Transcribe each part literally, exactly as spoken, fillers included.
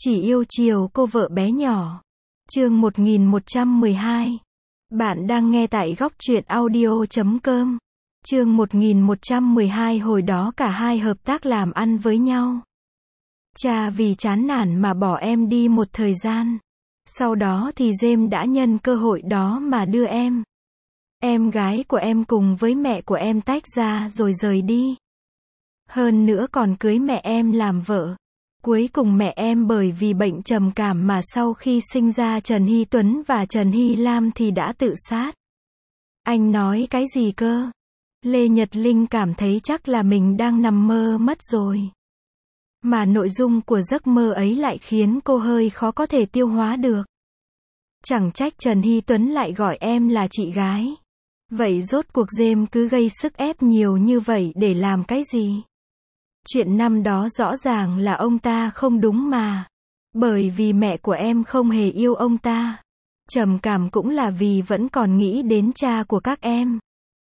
Chỉ yêu chiều cô vợ bé nhỏ. Chương một nghìn một trăm mười hai. Bạn đang nghe tại góc truyện audio chấm com. Chương một nghìn một trăm mười hai. Hồi đó cả hai hợp tác làm ăn với nhau. Cha vì chán nản mà bỏ em đi một thời gian. Sau đó thì James đã nhân cơ hội đó mà đưa em. Em gái của em cùng với mẹ của em tách ra rồi rời đi. Hơn nữa còn cưới mẹ em làm vợ. Cuối cùng mẹ em bởi vì bệnh trầm cảm mà sau khi sinh ra Trần Hy Tuấn và Trần Hy Lam thì đã tự sát. Anh nói cái gì cơ? Lê Nhật Linh cảm thấy chắc là mình đang nằm mơ mất rồi. Mà nội dung của giấc mơ ấy lại khiến cô hơi khó có thể tiêu hóa được. Chẳng trách Trần Hy Tuấn lại gọi em là chị gái. Vậy rốt cuộc James cứ gây sức ép nhiều như vậy để làm cái gì? Chuyện năm đó rõ ràng là ông ta không đúng mà. Bởi vì mẹ của em không hề yêu ông ta. Trầm cảm cũng là vì vẫn còn nghĩ đến cha của các em.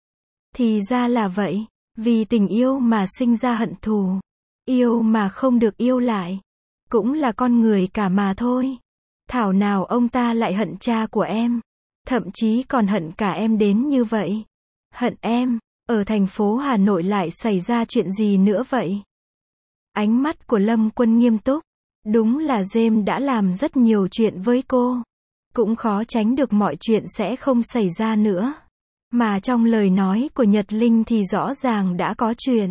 Thì ra là vậy. Vì tình yêu mà sinh ra hận thù. Yêu mà không được yêu lại. Cũng là con người cả mà thôi. Thảo nào ông ta lại hận cha của em. Thậm chí còn hận cả em đến như vậy. Hận em. Ở thành phố Hà Nội lại xảy ra chuyện gì nữa vậy? Ánh mắt của Lâm Quân nghiêm túc. Đúng là James đã làm rất nhiều chuyện với cô. Cũng khó tránh được mọi chuyện sẽ không xảy ra nữa. Mà trong lời nói của Nhật Linh thì rõ ràng đã có chuyện.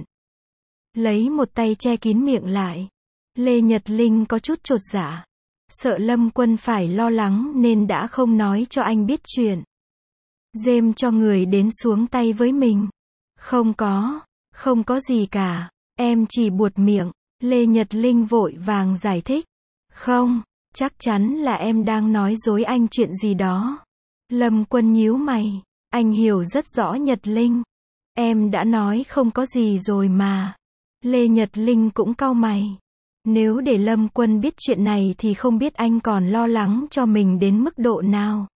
Lấy một tay che kín miệng lại. Lê Nhật Linh có chút chột dạ. Sợ Lâm Quân phải lo lắng nên đã không nói cho anh biết chuyện. James cho người đến xuống tay với mình. Không có, không có gì cả. Em chỉ buột miệng. Lê Nhật Linh vội vàng giải thích. Không, chắc chắn là em đang nói dối anh chuyện gì đó. Lâm Quân nhíu mày. Anh hiểu rất rõ Nhật Linh. Em đã nói không có gì rồi mà. Lê Nhật Linh cũng cau mày. Nếu để Lâm Quân biết chuyện này thì không biết anh còn lo lắng cho mình đến mức độ nào.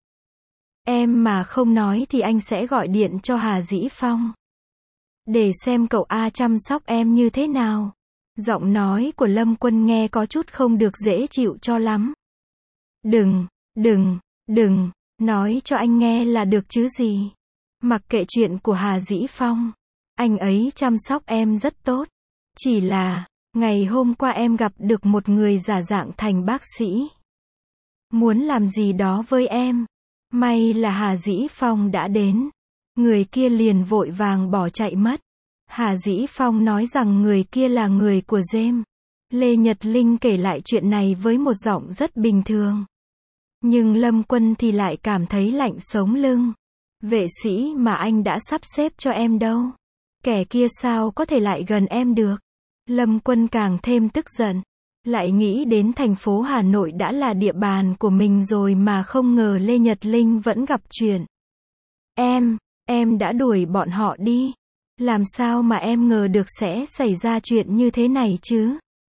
Em mà không nói thì anh sẽ gọi điện cho Hà Dĩ Phong. Để xem cậu A chăm sóc em như thế nào. Giọng nói của Lâm Quân nghe có chút không được dễ chịu cho lắm. Đừng, đừng, đừng, nói cho anh nghe là được chứ gì. Mặc kệ chuyện của Hà Dĩ Phong. Anh ấy chăm sóc em rất tốt. Chỉ là, ngày hôm qua em gặp được một người giả dạng thành bác sĩ. Muốn làm gì đó với em. May là Hà Dĩ Phong đã đến. Người kia liền vội vàng bỏ chạy mất. Hà Dĩ Phong nói rằng người kia là người của James. Lê Nhật Linh kể lại chuyện này với một giọng rất bình thường. Nhưng Lâm Quân thì lại cảm thấy lạnh sống lưng. Vệ sĩ mà anh đã sắp xếp cho em đâu. Kẻ kia sao có thể lại gần em được. Lâm Quân càng thêm tức giận. Lại nghĩ đến thành phố Hà Nội đã là địa bàn của mình rồi mà không ngờ Lê Nhật Linh vẫn gặp chuyện. Em, em đã đuổi bọn họ đi. Làm sao mà em ngờ được sẽ xảy ra chuyện như thế này chứ?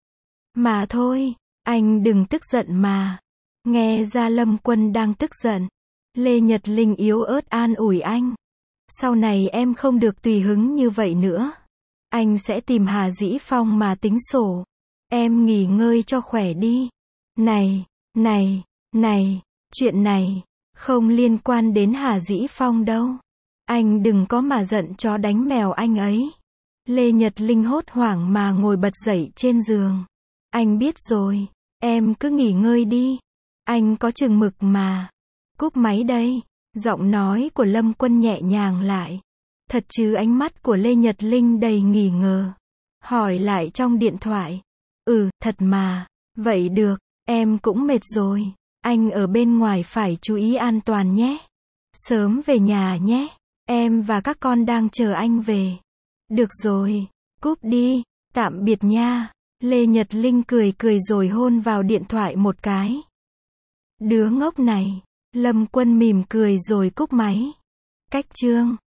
Mà thôi, anh đừng tức giận mà. Nghe ra Lâm Quân đang tức giận. Lê Nhật Linh yếu ớt an ủi anh. Sau này em không được tùy hứng như vậy nữa. Anh sẽ tìm Hà Dĩ Phong mà tính sổ. Em nghỉ ngơi cho khỏe đi. Này, này, này, chuyện này không liên quan đến Hà Dĩ Phong đâu. Anh đừng có mà giận chó đánh mèo anh ấy. Lê Nhật Linh hốt hoảng mà ngồi bật dậy trên giường. Anh biết rồi, em cứ nghỉ ngơi đi. Anh có chừng mực mà. Cúp máy đây. Giọng nói của Lâm Quân nhẹ nhàng lại. Thật chứ? Ánh mắt của Lê Nhật Linh đầy nghi ngờ. Hỏi lại trong điện thoại. Ừ, thật mà. Vậy được, em cũng mệt rồi. Anh ở bên ngoài phải chú ý an toàn nhé. Sớm về nhà nhé. Em và các con đang chờ anh về. Được rồi, cúp đi, tạm biệt nha. Lê Nhật Linh cười cười rồi hôn vào điện thoại một cái. Đứa ngốc này. Lâm Quân mỉm cười rồi cúp máy. Cách chương